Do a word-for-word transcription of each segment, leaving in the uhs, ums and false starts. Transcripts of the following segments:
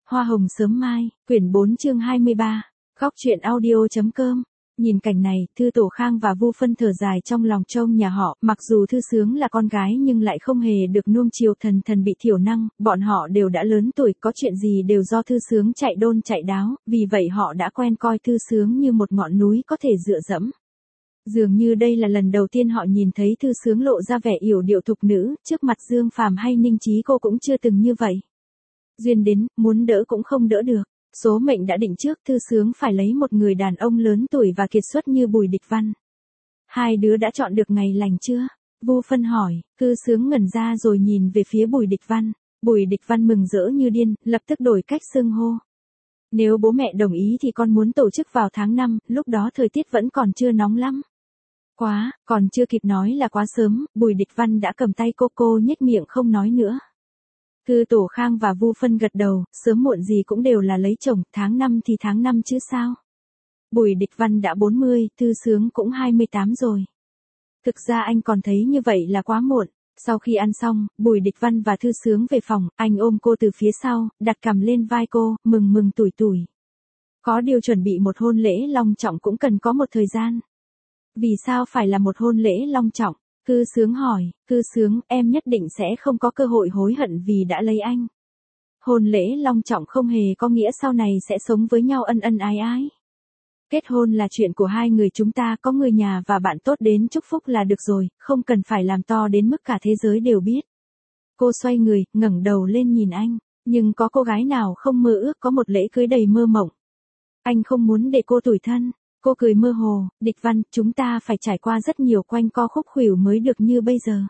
Hoa hồng sớm mai, quyển bốn chương hai mươi ba, Góc truyện audio.com. Nhìn cảnh này, Thư Tổ Khang và Vu Phân thở dài trong lòng trông nhà họ, mặc dù Thư Sướng là con gái nhưng lại không hề được nuông chiều, thần thần bị thiểu năng, bọn họ đều đã lớn tuổi, có chuyện gì đều do Thư Sướng chạy đôn chạy đáo, vì vậy họ đã quen coi Thư Sướng như một ngọn núi có thể dựa dẫm. Dường như đây là lần đầu tiên họ nhìn thấy Thư Sướng lộ ra vẻ yểu điệu thục nữ, trước mặt Dương Phàm hay Ninh Chí cô cũng chưa từng như vậy. Duyên đến, muốn đỡ cũng không đỡ được. Số mệnh đã định trước, Thư Sướng phải lấy một người đàn ông lớn tuổi và kiệt xuất như Bùi Địch Văn. Hai đứa đã chọn được ngày lành chưa? Vu Phân hỏi. Thư Sướng ngẩn ra rồi nhìn về phía Bùi Địch Văn. Bùi Địch Văn mừng rỡ như điên, lập tức đổi cách xưng hô. Nếu bố mẹ đồng ý thì con muốn tổ chức vào tháng năm, lúc đó thời tiết vẫn còn chưa nóng lắm. Quá, còn chưa kịp nói là quá sớm, Bùi Địch Văn đã cầm tay cô cô nhếch miệng không nói nữa. Thư Tổ Khang và Vu Phân gật đầu, sớm muộn gì cũng đều là lấy chồng, tháng năm thì tháng năm chứ sao. Bùi Địch Văn đã bốn mươi, Thư Sướng cũng hai mươi tám rồi. Thực ra anh còn thấy như vậy là quá muộn. Sau khi ăn xong, Bùi Địch Văn và Thư Sướng về phòng, anh ôm cô từ phía sau, đặt cằm lên vai cô, mừng mừng tủi tủi. Có điều chuẩn bị một hôn lễ long trọng cũng cần có một thời gian. Vì sao phải là một hôn lễ long trọng? Thư Sướng hỏi. Thư Sướng, em nhất định sẽ không có cơ hội hối hận vì đã lấy anh. Hôn lễ long trọng không hề có nghĩa sau này sẽ sống với nhau ân ân ái ái. Kết hôn là chuyện của hai người chúng ta, có người nhà và bạn tốt đến chúc phúc là được rồi, không cần phải làm to đến mức cả thế giới đều biết. Cô xoay người, ngẩng đầu lên nhìn anh, nhưng có cô gái nào không mơ ước có một lễ cưới đầy mơ mộng. Anh không muốn để cô tủi thân. Cô cười mơ hồ. Địch Văn, chúng ta phải trải qua rất nhiều quanh co khúc khuỷu mới được như bây giờ.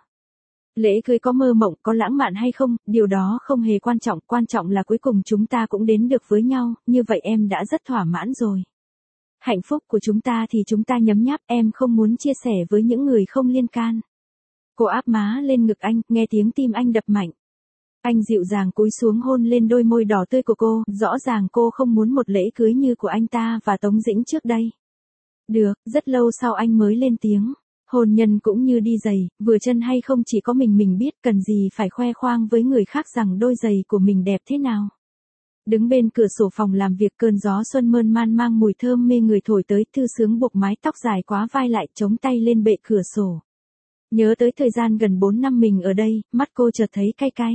Lễ cưới có mơ mộng, có lãng mạn hay không, điều đó không hề quan trọng, quan trọng là cuối cùng chúng ta cũng đến được với nhau, như vậy em đã rất thỏa mãn rồi. Hạnh phúc của chúng ta thì chúng ta nhấm nháp, em không muốn chia sẻ với những người không liên can. Cô áp má lên ngực anh, nghe tiếng tim anh đập mạnh. Anh dịu dàng cúi xuống hôn lên đôi môi đỏ tươi của cô, rõ ràng cô không muốn một lễ cưới như của anh ta và Tống Dĩnh trước đây. Được, rất lâu sau anh mới lên tiếng. Hôn nhân cũng như đi giày, vừa chân hay không chỉ có mình mình biết, cần gì phải khoe khoang với người khác rằng đôi giày của mình đẹp thế nào. Đứng bên cửa sổ phòng làm việc, cơn gió xuân mơn man mang mùi thơm mê người thổi tới, Thư Sướng buộc mái tóc dài quá vai lại, chống tay lên bệ cửa sổ. Nhớ tới thời gian gần bốn năm mình ở đây, mắt cô chợt thấy cay cay.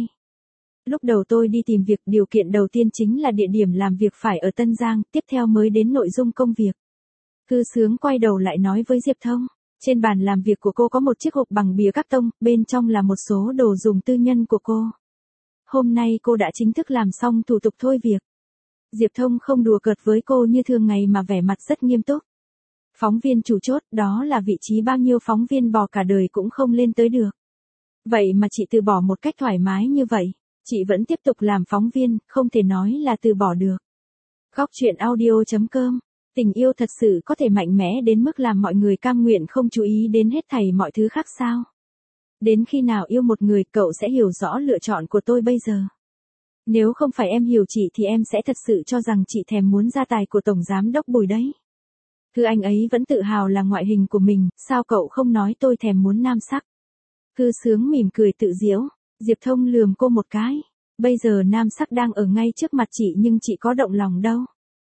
Lúc đầu tôi đi tìm việc, điều kiện đầu tiên chính là địa điểm làm việc phải ở Tân Giang, tiếp theo mới đến nội dung công việc. Thư Sướng quay đầu lại nói với Diệp Thông. Trên bàn làm việc của cô có một chiếc hộp bằng bìa cáp tông, bên trong là một số đồ dùng tư nhân của cô. Hôm nay cô đã chính thức làm xong thủ tục thôi việc. Diệp Thông không đùa cợt với cô như thường ngày mà vẻ mặt rất nghiêm túc. Phóng viên chủ chốt, đó là vị trí bao nhiêu phóng viên bò cả đời cũng không lên tới được. Vậy mà chị từ bỏ một cách thoải mái như vậy. Chị vẫn tiếp tục làm phóng viên, không thể nói là từ bỏ được. Góc truyện audio.com. Tình yêu thật sự có thể mạnh mẽ đến mức làm mọi người cam nguyện không chú ý đến hết thảy mọi thứ khác sao? Đến khi nào yêu một người, cậu sẽ hiểu rõ lựa chọn của tôi bây giờ. Nếu không phải em hiểu chị thì em sẽ thật sự cho rằng chị thèm muốn gia tài của Tổng Giám đốc Bùi đấy. Cứ anh ấy vẫn tự hào là ngoại hình của mình, sao cậu không nói tôi thèm muốn nam sắc? Thư Sướng mỉm cười tự giễu. Diệp Thông lườm cô một cái. Bây giờ nam sắc đang ở ngay trước mặt chị nhưng chị có động lòng đâu.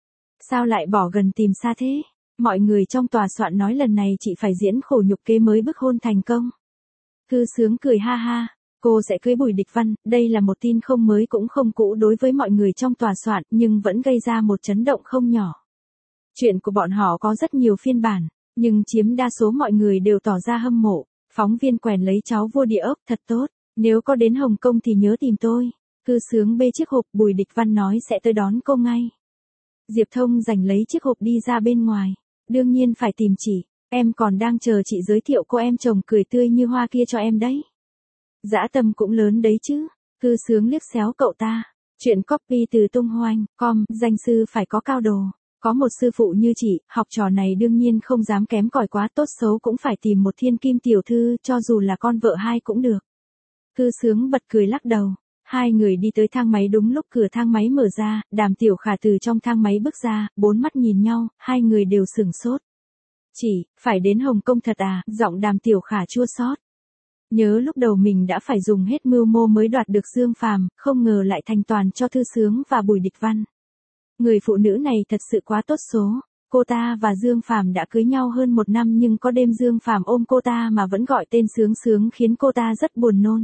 Sao lại bỏ gần tìm xa thế? Mọi người trong tòa soạn nói lần này chị phải diễn khổ nhục kế mới bức hôn thành công. Thư Sướng cười ha ha. Cô sẽ cưới Bùi Địch Văn, đây là một tin không mới cũng không cũ đối với mọi người trong tòa soạn nhưng vẫn gây ra một chấn động không nhỏ. Chuyện của bọn họ có rất nhiều phiên bản, nhưng chiếm đa số mọi người đều tỏ ra hâm mộ. Phóng viên quèn lấy cháu vua địa ốc, thật tốt. Nếu có đến Hồng Kông thì nhớ tìm tôi. Thư Sướng bê chiếc hộp, Bùi Địch Văn nói sẽ tới đón cô ngay. Diệp Thông giành lấy chiếc hộp đi ra bên ngoài. Đương nhiên phải tìm chị, em còn đang chờ chị giới thiệu cô em chồng cười tươi như hoa kia cho em đấy. Dã tâm cũng lớn đấy chứ. Thư Sướng liếc xéo cậu ta. Chuyện copy từ tung hoành, com, danh sư phải có cao đồ. Có một sư phụ như chị, học trò này đương nhiên không dám kém cỏi quá, tốt xấu cũng phải tìm một thiên kim tiểu thư, cho dù là con vợ hai cũng được. Thư Sướng bật cười lắc đầu. Hai người đi tới thang máy đúng lúc cửa thang máy mở ra, Đàm Tiểu Khả từ trong thang máy bước ra, bốn mắt nhìn nhau, hai người đều sửng sốt. Chỉ, phải đến Hồng Kông thật à, giọng Đàm Tiểu Khả chua xót. Nhớ lúc đầu mình đã phải dùng hết mưu mô mới đoạt được Dương Phàm, không ngờ lại thành toàn cho Thư Sướng và Bùi Địch Văn. Người phụ nữ này thật sự quá tốt số. Cô ta và Dương Phàm đã cưới nhau hơn một năm nhưng có đêm Dương Phàm ôm cô ta mà vẫn gọi tên Sướng Sướng khiến cô ta rất buồn nôn.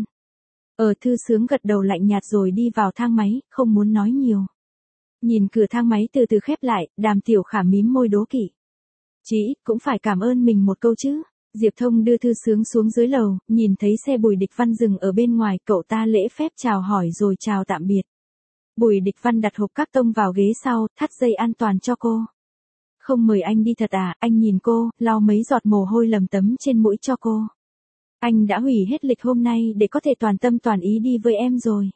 Ở Thư Sướng gật đầu lạnh nhạt rồi đi vào thang máy, không muốn nói nhiều. Nhìn cửa thang máy từ từ khép lại, Đàm Tiểu Khả mím môi đố kỵ. Chí ít cũng phải cảm ơn mình một câu chứ. Diệp Thông đưa Thư Sướng xuống dưới lầu, nhìn thấy xe Bùi Địch Văn dừng ở bên ngoài, cậu ta lễ phép chào hỏi rồi chào tạm biệt. Bùi Địch Văn đặt hộp các tông vào ghế sau, thắt dây an toàn cho cô. Không mời anh đi thật à, anh nhìn cô, lau mấy giọt mồ hôi lầm tấm trên mũi cho cô. Anh đã hủy hết lịch hôm nay để có thể toàn tâm toàn ý đi với em rồi.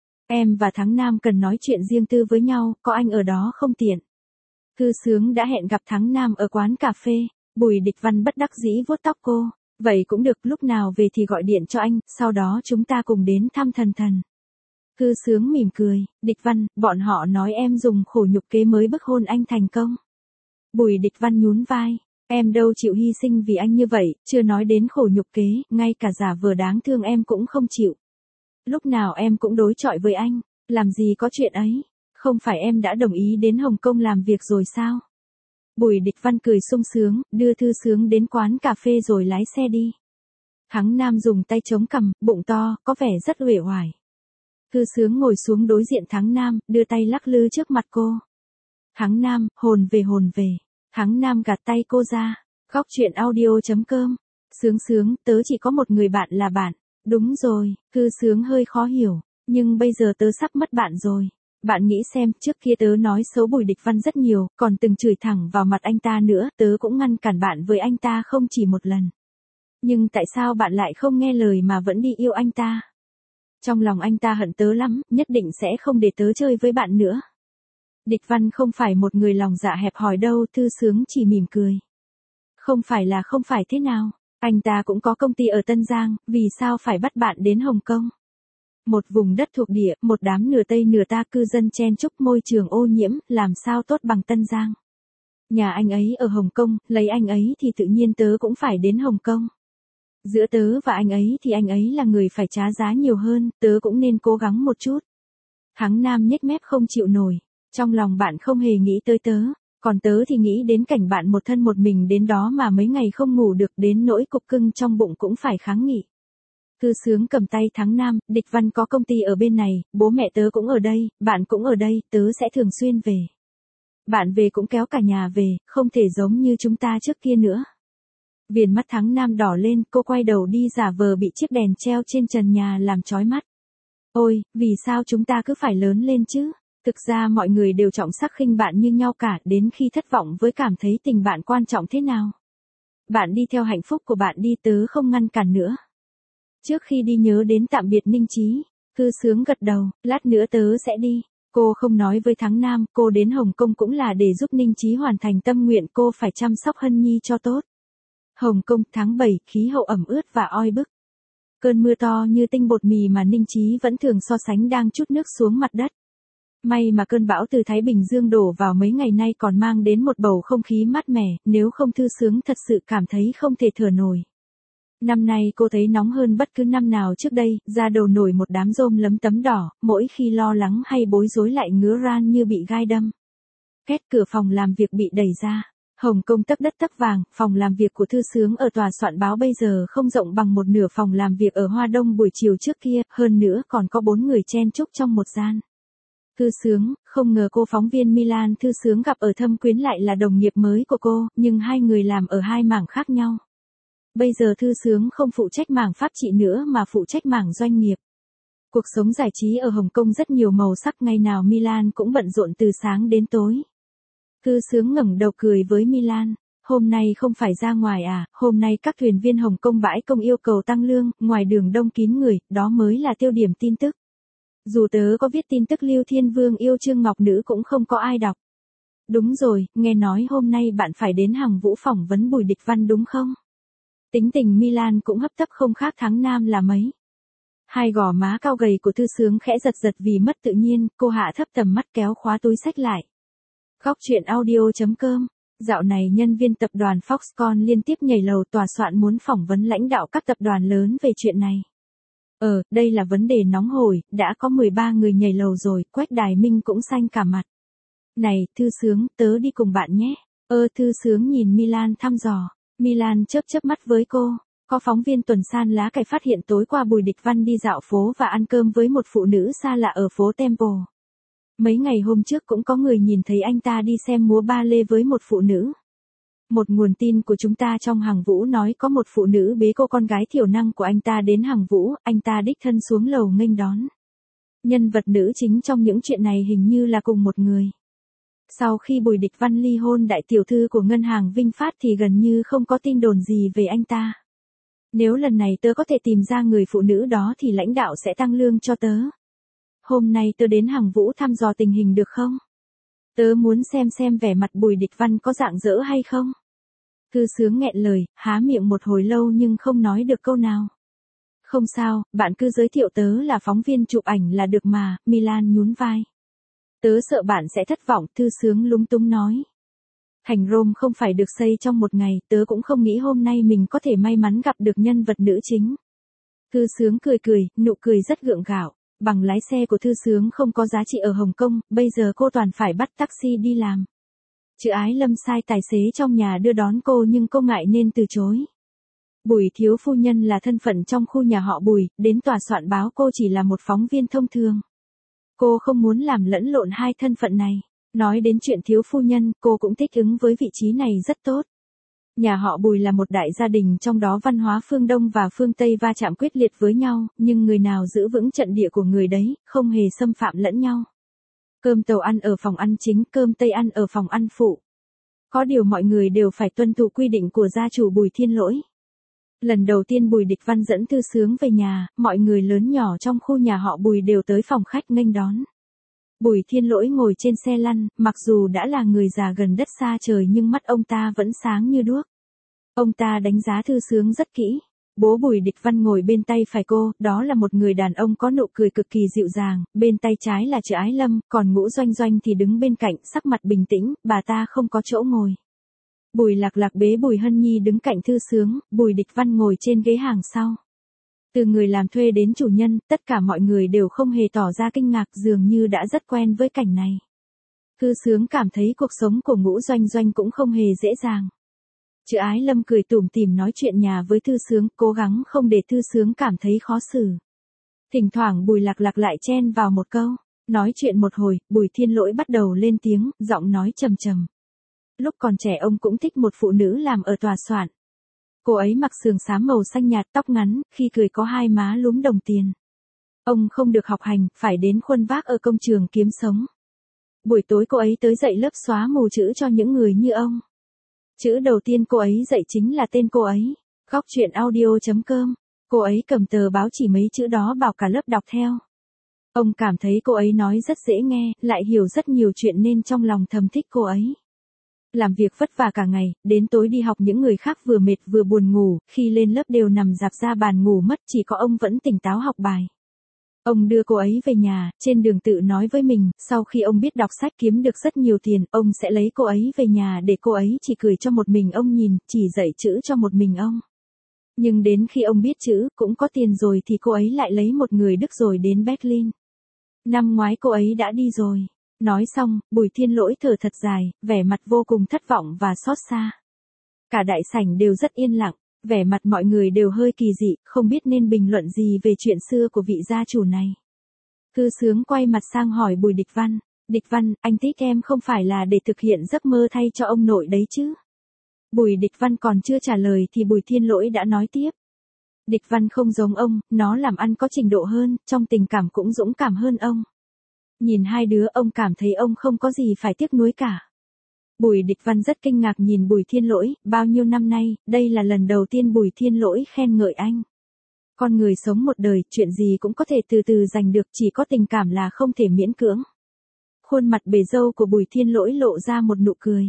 Em và Thắng Nam cần nói chuyện riêng tư với nhau, có anh ở đó không tiện. Thư Sướng đã hẹn gặp Thắng Nam ở quán cà phê. Bùi Địch Văn bất đắc dĩ vuốt tóc cô. Vậy cũng được, lúc nào về thì gọi điện cho anh, sau đó chúng ta cùng đến thăm Thần Thần. Thư Sướng mỉm cười, Địch Văn, bọn họ nói em dùng khổ nhục kế mới bức hôn anh thành công. Bùi Địch Văn nhún vai, em đâu chịu hy sinh vì anh như vậy, chưa nói đến khổ nhục kế, ngay cả giả vờ đáng thương em cũng không chịu. Lúc nào em cũng đối chọi với anh, làm gì có chuyện ấy, không phải em đã đồng ý đến Hồng Kông làm việc rồi sao? Bùi Địch Văn cười sung sướng, đưa Thư Sướng đến quán cà phê rồi lái xe đi. Thắng Nam dùng tay chống cằm, bụng to, có vẻ rất uể oải. Thư Sướng ngồi xuống đối diện Thắng Nam, đưa tay lắc lư trước mặt cô. Thắng Nam, hồn về hồn về. Thắng Nam gạt tay cô ra. Góc chuyện audio chấm com. Sướng Sướng, tớ chỉ có một người bạn là bạn. Đúng rồi, Thư Sướng hơi khó hiểu. Nhưng bây giờ tớ sắp mất bạn rồi. Bạn nghĩ xem, trước kia tớ nói xấu Bùi Địch Văn rất nhiều, còn từng chửi thẳng vào mặt anh ta nữa, tớ cũng ngăn cản bạn với anh ta không chỉ một lần. Nhưng tại sao bạn lại không nghe lời mà vẫn đi yêu anh ta? Trong lòng anh ta hận tớ lắm, nhất định sẽ không để tớ chơi với bạn nữa. Địch Văn không phải một người lòng dạ hẹp hòi đâu, Thư Sướng chỉ mỉm cười. Không phải là không phải thế nào, anh ta cũng có công ty ở Tân Giang, vì sao phải bắt bạn đến Hồng Kông? Một vùng đất thuộc địa, một đám nửa Tây nửa ta cư dân chen chúc, môi trường ô nhiễm, làm sao tốt bằng Tân Giang. Nhà anh ấy ở Hồng Kông, lấy anh ấy thì tự nhiên tớ cũng phải đến Hồng Kông. Giữa tớ và anh ấy thì anh ấy là người phải trả giá nhiều hơn, tớ cũng nên cố gắng một chút. Thắng Nam nhếch mép không chịu nổi, trong lòng bạn không hề nghĩ tới tớ, còn tớ thì nghĩ đến cảnh bạn một thân một mình đến đó mà mấy ngày không ngủ được, đến nỗi cục cưng trong bụng cũng phải kháng nghị. Thư Sướng cầm tay Thắng Nam, Địch Văn có công ty ở bên này, bố mẹ tớ cũng ở đây, bạn cũng ở đây, tớ sẽ thường xuyên về. Bạn về cũng kéo cả nhà về, không thể giống như chúng ta trước kia nữa. Viền mắt Thắng Nam đỏ lên, cô quay đầu đi giả vờ bị chiếc đèn treo trên trần nhà làm chói mắt. Ôi, vì sao chúng ta cứ phải lớn lên chứ? Thực ra mọi người đều trọng sắc khinh bạn như nhau cả, đến khi thất vọng với cảm thấy tình bạn quan trọng thế nào. Bạn đi theo hạnh phúc của bạn đi, tớ không ngăn cản nữa. Trước khi đi nhớ đến tạm biệt Ninh Chí. Thư Sướng gật đầu, lát nữa tớ sẽ đi. Cô không nói với Thắng Nam, cô đến Hồng Kông cũng là để giúp Ninh Chí hoàn thành tâm nguyện, cô phải chăm sóc Hân Nhi cho tốt. Hồng Kông, tháng bảy, khí hậu ẩm ướt và oi bức. Cơn mưa to như tinh bột mì mà Ninh Chí vẫn thường so sánh đang trút nước xuống mặt đất. May mà cơn bão từ Thái Bình Dương đổ vào mấy ngày nay còn mang đến một bầu không khí mát mẻ, nếu không Thư Sướng thật sự cảm thấy không thể thở nổi. Năm nay cô thấy nóng hơn bất cứ năm nào trước đây, da đầu nổi một đám rôm lấm tấm đỏ, mỗi khi lo lắng hay bối rối lại ngứa ran như bị gai đâm. Két, cửa phòng làm việc bị đẩy ra. Hồng Kông tấp đất tấp vàng, phòng làm việc của Thư Sướng ở tòa soạn báo bây giờ không rộng bằng một nửa phòng làm việc ở Hoa Đông buổi chiều trước kia, hơn nữa còn có bốn người chen chúc trong một gian. Thư Sướng, không ngờ cô phóng viên Milan Thư Sướng gặp ở Thâm Quyến lại là đồng nghiệp mới của cô, nhưng hai người làm ở hai mảng khác nhau. Bây giờ Thư Sướng không phụ trách mảng pháp trị nữa mà phụ trách mảng doanh nghiệp. Cuộc sống giải trí ở Hồng Kông rất nhiều màu sắc, ngày nào Milan cũng bận rộn từ sáng đến tối. Thư Sướng ngẩng đầu cười với Milan, hôm nay không phải ra ngoài à, hôm nay các thuyền viên Hồng Kông bãi công yêu cầu tăng lương, ngoài đường đông kín người, đó mới là tiêu điểm tin tức. Dù tớ có viết tin tức Lưu Thiên Vương yêu Trương Ngọc Nữ cũng không có ai đọc. Đúng rồi, nghe nói hôm nay bạn phải đến Hàng Vũ phỏng vấn Bùi Địch Văn đúng không? Tính tình Milan cũng hấp tấp không khác Thắng Nam là mấy. Hai gò má cao gầy của Thư Sướng khẽ giật giật vì mất tự nhiên, cô hạ thấp tầm mắt kéo khóa túi xách lại. Góc chuyện audio chấm com Dạo này nhân viên tập đoàn Foxconn liên tiếp nhảy lầu, tòa soạn muốn phỏng vấn lãnh đạo các tập đoàn lớn về chuyện này. Ờ, đây là vấn đề nóng hổi, đã có mười ba người nhảy lầu rồi, Quách Đài Minh cũng xanh cả mặt. Này, Thư Sướng, tớ đi cùng bạn nhé. Ơ Thư Sướng nhìn Milan thăm dò. Milan chớp chớp mắt với cô. Có phóng viên tuần san lá cải phát hiện tối qua Bùi Địch Văn đi dạo phố và ăn cơm với một phụ nữ xa lạ ở phố Temple. Mấy ngày hôm trước cũng có người nhìn thấy anh ta đi xem múa ba lê với một phụ nữ. Một nguồn tin của chúng ta trong hàng Vũ nói có một phụ nữ bế cô con gái thiểu năng của anh ta đến hàng Vũ, anh ta đích thân xuống lầu nghênh đón. Nhân vật nữ chính trong những chuyện này hình như là cùng một người. Sau khi Bùi Địch Văn ly hôn đại tiểu thư của ngân hàng Vinh Phát thì gần như không có tin đồn gì về anh ta. Nếu lần này tớ có thể tìm ra người phụ nữ đó thì lãnh đạo sẽ tăng lương cho tớ. Hôm nay tớ đến hàng Vũ thăm dò tình hình được không? Tớ muốn xem xem vẻ mặt Bùi Địch Văn có rạng rỡ hay không. Thư Sướng nghẹn lời, há miệng một hồi lâu nhưng không nói được câu nào. Không sao, bạn cứ giới thiệu tớ là phóng viên chụp ảnh là được mà, Milan nhún vai. Tớ sợ bạn sẽ thất vọng, Thư Sướng lúng túng nói. Thành Rome không phải được xây trong một ngày, tớ cũng không nghĩ hôm nay mình có thể may mắn gặp được nhân vật nữ chính. Thư Sướng cười cười, nụ cười rất gượng gạo. Bằng lái xe của Thư Sướng không có giá trị ở Hồng Kông, bây giờ cô toàn phải bắt taxi đi làm. Chữ Ái Lâm sai tài xế trong nhà đưa đón cô nhưng cô ngại nên từ chối. Bùi thiếu phu nhân là thân phận trong khu nhà họ Bùi, đến tòa soạn báo cô chỉ là một phóng viên thông thường. Cô không muốn làm lẫn lộn hai thân phận này. Nói đến chuyện thiếu phu nhân, cô cũng thích ứng với vị trí này rất tốt. Nhà họ Bùi là một đại gia đình, trong đó văn hóa phương Đông và phương Tây va chạm quyết liệt với nhau, nhưng người nào giữ vững trận địa của người đấy, không hề xâm phạm lẫn nhau. Cơm tàu ăn ở phòng ăn chính, cơm Tây ăn ở phòng ăn phụ. Có điều mọi người đều phải tuân thủ quy định của gia chủ Bùi Thiên Lỗi. Lần đầu tiên Bùi Địch Văn dẫn Thư Sướng về nhà, mọi người lớn nhỏ trong khu nhà họ Bùi đều tới phòng khách nghênh đón. Bùi Thiên Lỗi ngồi trên xe lăn, mặc dù đã là người già gần đất xa trời nhưng mắt ông ta vẫn sáng như đuốc. Ông ta đánh giá Thư Sướng rất kỹ. Bố Bùi Địch Văn ngồi bên tay phải cô, đó là một người đàn ông có nụ cười cực kỳ dịu dàng, bên tay trái là Chữ Ái Lâm, còn Ngũ Doanh Doanh thì đứng bên cạnh, sắc mặt bình tĩnh, bà ta không có chỗ ngồi. Bùi Lạc Lạc bế Bùi Hân Nhi đứng cạnh Thư Sướng, Bùi Địch Văn ngồi trên ghế hàng sau. Từ người làm thuê đến chủ nhân, tất cả mọi người đều không hề tỏ ra kinh ngạc, dường như đã rất quen với cảnh này. Thư Sướng cảm thấy cuộc sống của Ngũ Doanh Doanh cũng không hề dễ dàng. Chữ Ái Lâm cười tủm tỉm nói chuyện nhà với Thư Sướng, cố gắng không để Thư Sướng cảm thấy khó xử. Thỉnh thoảng Bùi Lạc Lạc lại chen vào một câu. Nói chuyện một hồi, Bùi Thiên Lỗi bắt đầu lên tiếng, giọng nói trầm trầm. Lúc còn trẻ ông cũng thích một phụ nữ làm ở tòa soạn. Cô ấy mặc sườn xám màu xanh nhạt, tóc ngắn, khi cười có hai má lúm đồng tiền. Ông không được học hành, phải đến khuân vác ở công trường kiếm sống. Buổi tối cô ấy tới dạy lớp xóa mù chữ cho những người như ông. Chữ đầu tiên cô ấy dạy chính là tên cô ấy. Góc truyện audio chấm com. Cô ấy cầm tờ báo chỉ mấy chữ đó bảo cả lớp đọc theo. Ông cảm thấy cô ấy nói rất dễ nghe, lại hiểu rất nhiều chuyện nên trong lòng thầm thích cô ấy. Làm việc vất vả cả ngày, đến tối đi học những người khác vừa mệt vừa buồn ngủ, khi lên lớp đều nằm rạp ra bàn ngủ mất, chỉ có ông vẫn tỉnh táo học bài. Ông đưa cô ấy về nhà, trên đường tự nói với mình, sau khi ông biết đọc sách kiếm được rất nhiều tiền, ông sẽ lấy cô ấy về nhà để cô ấy chỉ cười cho một mình ông nhìn, chỉ dạy chữ cho một mình ông. Nhưng đến khi ông biết chữ, cũng có tiền rồi thì cô ấy lại lấy một người Đức rồi đến Berlin. Năm ngoái cô ấy đã đi rồi. Nói xong, Bùi Thiên Lỗi thở thật dài, vẻ mặt vô cùng thất vọng và xót xa. Cả đại sảnh đều rất yên lặng, vẻ mặt mọi người đều hơi kỳ dị, không biết nên bình luận gì về chuyện xưa của vị gia chủ này. Thư Sướng quay mặt sang hỏi Bùi Địch Văn, Địch Văn, anh thích em không phải là để thực hiện giấc mơ thay cho ông nội đấy chứ? Bùi Địch Văn còn chưa trả lời thì Bùi Thiên Lỗi đã nói tiếp. Địch Văn không giống ông, nó làm ăn có trình độ hơn, trong tình cảm cũng dũng cảm hơn ông. Nhìn hai đứa ông cảm thấy ông không có gì phải tiếc nuối cả. Bùi Địch Văn rất kinh ngạc nhìn Bùi Thiên Lỗi, bao nhiêu năm nay, đây là lần đầu tiên Bùi Thiên Lỗi khen ngợi anh. Con người sống một đời, chuyện gì cũng có thể từ từ giành được, chỉ có tình cảm là không thể miễn cưỡng. Khuôn mặt bề râu của Bùi Thiên Lỗi lộ ra một nụ cười.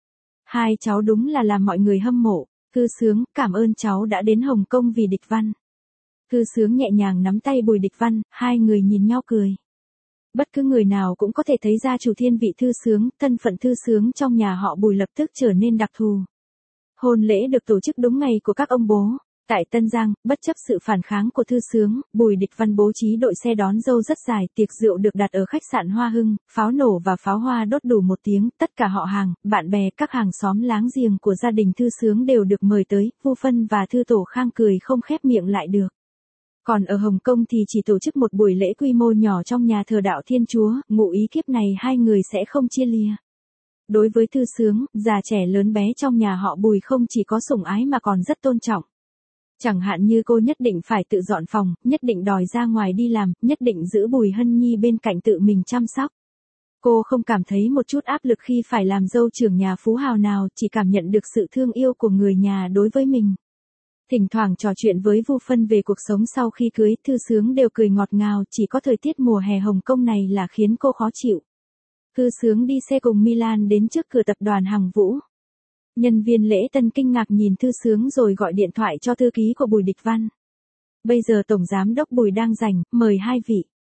Hai cháu đúng là làm mọi người hâm mộ. Thư Sướng, cảm ơn cháu đã đến Hồng Kông vì Địch Văn. Thư Sướng nhẹ nhàng nắm tay Bùi Địch Văn, hai người nhìn nhau cười. Bất cứ người nào cũng có thể thấy gia chủ thiên vị thư sướng, thân phận thư sướng trong nhà họ Bùi lập tức trở nên đặc thù. Hôn lễ được tổ chức đúng ngày của các ông bố. Tại Tân Giang, bất chấp sự phản kháng của thư sướng, Bùi Địch Văn bố trí đội xe đón dâu rất dài, tiệc rượu được đặt ở khách sạn Hoa Hưng, pháo nổ và pháo hoa đốt đủ một tiếng, tất cả họ hàng, bạn bè, các hàng xóm láng giềng của gia đình thư sướng đều được mời tới, Vu Phân và Thư Tổ Khang cười không khép miệng lại được. Còn ở Hồng Kông thì chỉ tổ chức một buổi lễ quy mô nhỏ trong nhà thờ đạo Thiên Chúa, ngụ ý kiếp này hai người sẽ không chia lìa. Đối với thư sướng, già trẻ lớn bé trong nhà họ Bùi không chỉ có sủng ái mà còn rất tôn trọng. Chẳng hạn như cô nhất định phải tự dọn phòng, nhất định đòi ra ngoài đi làm, nhất định giữ Bùi Hân Nhi bên cạnh tự mình chăm sóc. Cô không cảm thấy một chút áp lực khi phải làm dâu trưởng nhà phú hào nào, chỉ cảm nhận được sự thương yêu của người nhà đối với mình. Thỉnh thoảng trò chuyện với Vu Phân về cuộc sống sau khi cưới, thư sướng đều cười ngọt ngào, chỉ có thời tiết mùa hè Hồng Kông này là khiến cô khó chịu. Thư sướng đi xe cùng Milan đến trước cửa tập đoàn Hằng Vũ. Nhân viên lễ tân kinh ngạc nhìn thư sướng rồi gọi điện thoại cho thư ký của Bùi Địch Văn. Bây giờ Tổng Giám đốc Bùi đang rảnh, mời hai vị.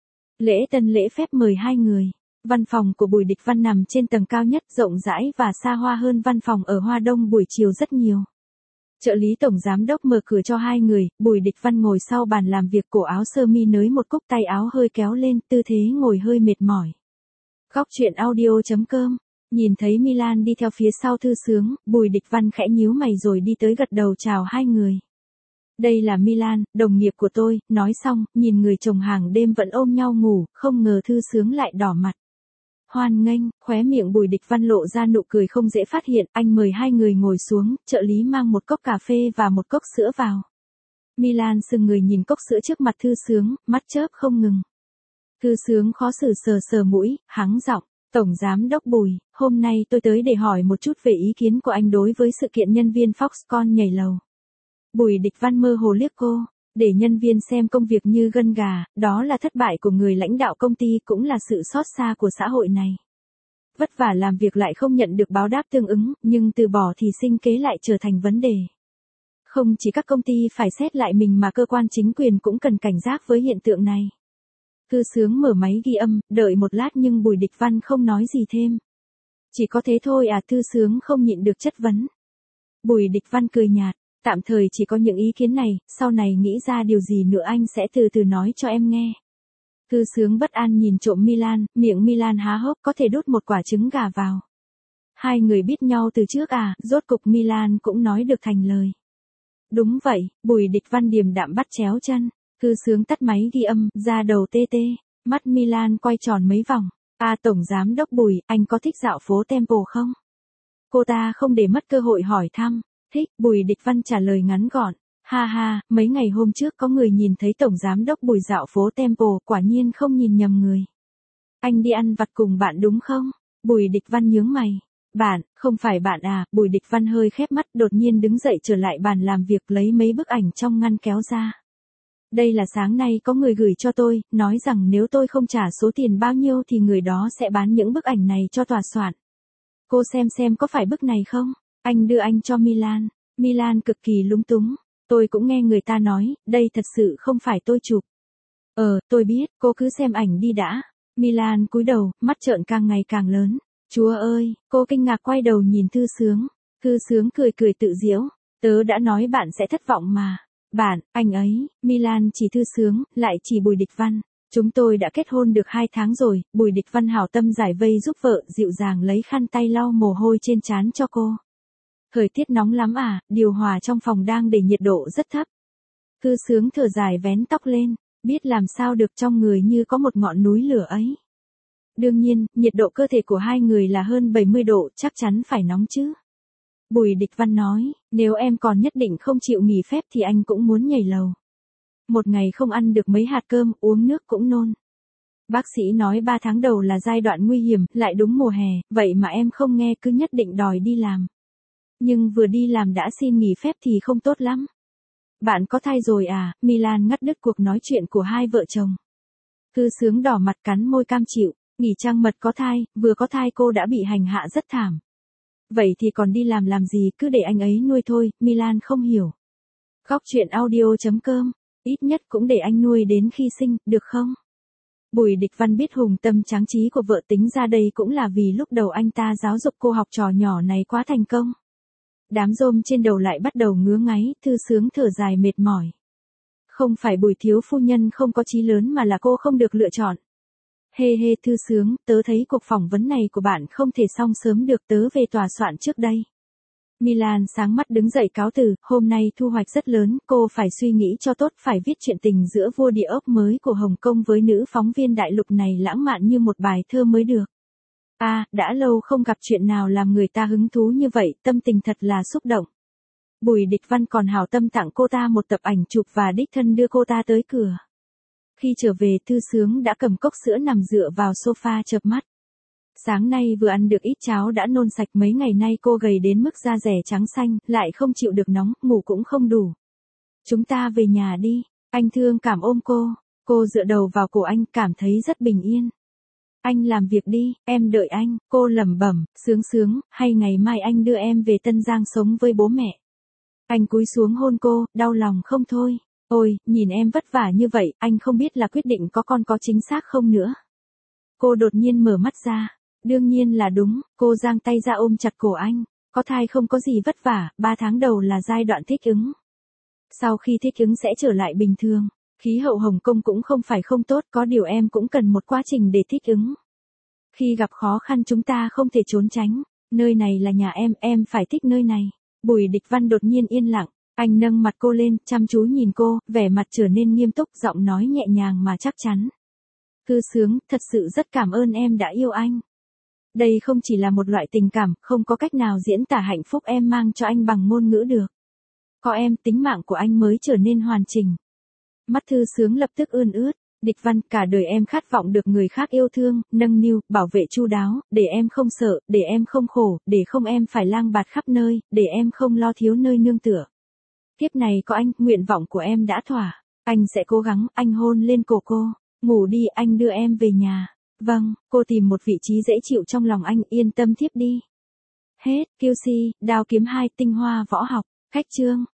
Lễ tân lễ phép mời hai người. Văn phòng của Bùi Địch Văn nằm trên tầng cao nhất, rộng rãi và xa hoa hơn văn phòng ở Hoa Đông buổi chiều rất nhiều. Trợ lý Tổng Giám đốc mở cửa cho hai người, Bùi Địch Văn ngồi sau bàn làm việc, cổ áo sơ mi nới một cúc, tay áo hơi kéo lên, tư thế ngồi hơi mệt mỏi. Góc truyện audio chấm com. Nhìn thấy Milan đi theo phía sau thư sướng, Bùi Địch Văn khẽ nhíu mày rồi đi tới gật đầu chào hai người. Đây là Milan, đồng nghiệp của tôi, nói xong, nhìn người chồng hàng đêm vẫn ôm nhau ngủ, không ngờ thư sướng lại đỏ mặt. Hoan nghênh, khóe miệng Bùi Địch Văn lộ ra nụ cười không dễ phát hiện, anh mời hai người ngồi xuống, trợ lý mang một cốc cà phê và một cốc sữa vào. Milan sừng người nhìn cốc sữa trước mặt thư sướng, mắt chớp không ngừng. Thư sướng khó xử sờ sờ mũi, hắng giọng. Tổng Giám đốc Bùi, hôm nay tôi tới để hỏi một chút về ý kiến của anh đối với sự kiện nhân viên Foxconn nhảy lầu. Bùi Địch Văn mơ hồ liếc cô, để nhân viên xem công việc như gân gà, đó là thất bại của người lãnh đạo công ty, cũng là sự xót xa của xã hội này. Vất vả làm việc lại không nhận được báo đáp tương ứng, nhưng từ bỏ thì sinh kế lại trở thành vấn đề. Không chỉ các công ty phải xét lại mình mà cơ quan chính quyền cũng cần cảnh giác với hiện tượng này. Thư sướng mở máy ghi âm, đợi một lát nhưng Bùi Địch Văn không nói gì thêm. Chỉ có thế thôi à, thư sướng không nhịn được chất vấn. Bùi Địch Văn cười nhạt, tạm thời chỉ có những ý kiến này, sau này nghĩ ra điều gì nữa anh sẽ từ từ nói cho em nghe. Thư sướng bất an nhìn trộm Milan, miệng Milan há hốc, có thể đút một quả trứng gà vào. Hai người biết nhau từ trước à, rốt cục Milan cũng nói được thành lời. Đúng vậy, Bùi Địch Văn điềm đạm bắt chéo chân. Thư sướng tắt máy ghi âm, ra đầu tê tê, mắt Milan quay tròn mấy vòng. À, Tổng Giám đốc Bùi, anh có thích dạo phố Temple không? Cô ta không để mất cơ hội hỏi thăm. Thích, Bùi Địch Văn trả lời ngắn gọn. Ha ha, mấy ngày hôm trước có người nhìn thấy Tổng Giám đốc Bùi dạo phố Temple, quả nhiên không nhìn nhầm người. Anh đi ăn vặt cùng bạn đúng không? Bùi Địch Văn nhướng mày. Bạn, không phải bạn à, Bùi Địch Văn hơi khép mắt, đột nhiên đứng dậy trở lại bàn làm việc, lấy mấy bức ảnh trong ngăn kéo ra. Đây là sáng nay có người gửi cho tôi, nói rằng nếu tôi không trả số tiền bao nhiêu thì người đó sẽ bán những bức ảnh này cho tòa soạn. Cô xem xem có phải bức này không? Anh đưa anh cho Milan. Milan cực kỳ lúng túng. Tôi cũng nghe người ta nói, đây thật sự không phải tôi chụp. Ờ, tôi biết, cô cứ xem ảnh đi đã. Milan cúi đầu, mắt trợn càng ngày càng lớn. Chúa ơi, cô kinh ngạc quay đầu nhìn thư sướng. Thư sướng cười cười tự giễu. Tớ đã nói bạn sẽ thất vọng mà. Bạn, anh ấy, Milan chỉ thư sướng, lại chỉ Bùi Địch Văn. Chúng tôi đã kết hôn được hai tháng rồi, Bùi Địch Văn hảo tâm giải vây giúp vợ, dịu dàng lấy khăn tay lau mồ hôi trên trán cho cô. Thời tiết nóng lắm à, điều hòa trong phòng đang để nhiệt độ rất thấp. Thư sướng thở dài vén tóc lên, biết làm sao được, trong người như có một ngọn núi lửa ấy. Đương nhiên, nhiệt độ cơ thể của hai người là hơn bảy mươi độ, chắc chắn phải nóng chứ. Bùi Địch Văn nói, nếu em còn nhất định không chịu nghỉ phép thì anh cũng muốn nhảy lầu. Một ngày không ăn được mấy hạt cơm, uống nước cũng nôn. Bác sĩ nói ba tháng đầu là giai đoạn nguy hiểm, lại đúng mùa hè, vậy mà em không nghe, cứ nhất định đòi đi làm. Nhưng vừa đi làm đã xin nghỉ phép thì không tốt lắm. Bạn có thai rồi à? Milan ngắt đứt cuộc nói chuyện của hai vợ chồng. Thư sướng đỏ mặt cắn môi cam chịu, nghỉ trăng mật có thai, vừa có thai cô đã bị hành hạ rất thảm. Vậy thì còn đi làm làm gì, cứ để anh ấy nuôi thôi, Milan không hiểu. Góc truyện audio chấm com, ít nhất cũng để anh nuôi đến khi sinh, được không? Bùi Địch Văn biết hùng tâm tráng trí của vợ tính ra đây cũng là vì lúc đầu anh ta giáo dục cô học trò nhỏ này quá thành công. Đám rôm trên đầu lại bắt đầu ngứa ngáy, Thư Sướng thở dài mệt mỏi. Không phải Bùi thiếu phu nhân không có chí lớn mà là cô không được lựa chọn. Hê hê Thư Sướng, tớ thấy cuộc phỏng vấn này của bạn không thể xong sớm được, tớ về tòa soạn trước đây. Milan sáng mắt đứng dậy cáo từ, hôm nay thu hoạch rất lớn, cô phải suy nghĩ cho tốt, phải viết chuyện tình giữa vua địa ốc mới của Hồng Kông với nữ phóng viên đại lục này lãng mạn như một bài thơ mới được. À, đã lâu không gặp chuyện nào làm người ta hứng thú như vậy, tâm tình thật là xúc động. Bùi Địch Văn còn hảo tâm tặng cô ta một tập ảnh chụp và đích thân đưa cô ta tới cửa. Khi trở về, Thư Sướng đã cầm cốc sữa nằm dựa vào sofa chợp mắt. Sáng nay vừa ăn được ít cháo đã nôn sạch, mấy ngày nay cô gầy đến mức da rẻ trắng xanh, lại không chịu được nóng, ngủ cũng không đủ. Chúng ta về nhà đi, anh thương cảm ôm cô, cô dựa đầu vào cổ anh, cảm thấy rất bình yên. Anh làm việc đi, em đợi anh, cô lẩm bẩm, Sướng Sướng, hay ngày mai anh đưa em về Tân Giang sống với bố mẹ. Anh cúi xuống hôn cô, đau lòng không thôi. Ôi, nhìn em vất vả như vậy, anh không biết là quyết định có con có chính xác không nữa. Cô đột nhiên mở mắt ra. Đương nhiên là đúng, cô giang tay ra ôm chặt cổ anh. Có thai không có gì vất vả, ba tháng đầu là giai đoạn thích ứng. Sau khi thích ứng sẽ trở lại bình thường. Khí hậu Hồng Kông cũng không phải không tốt, có điều em cũng cần một quá trình để thích ứng. Khi gặp khó khăn chúng ta không thể trốn tránh. Nơi này là nhà em, em phải thích nơi này. Bùi Địch Văn đột nhiên yên lặng. Anh nâng mặt cô lên, chăm chú nhìn cô, vẻ mặt trở nên nghiêm túc, giọng nói nhẹ nhàng mà chắc chắn. Thư Sướng, thật sự rất cảm ơn em đã yêu anh. Đây không chỉ là một loại tình cảm, không có cách nào diễn tả hạnh phúc em mang cho anh bằng ngôn ngữ được. Có em, tính mạng của anh mới trở nên hoàn chỉnh. Mắt Thư Sướng lập tức ươn ướt. Địch Văn, cả đời em khát vọng được người khác yêu thương, nâng niu, bảo vệ chu đáo, để em không sợ, để em không khổ, để không em phải lang bạt khắp nơi, để em không lo thiếu nơi nương tựa. Kiếp này có anh, nguyện vọng của em đã thỏa. Anh sẽ cố gắng, anh hôn lên cổ cô. Ngủ đi, anh đưa em về nhà. Vâng, cô tìm một vị trí dễ chịu trong lòng anh, yên tâm thiếp đi. Hết, quy xê, Đao Kiếm hai, tinh hoa võ học, khách chương.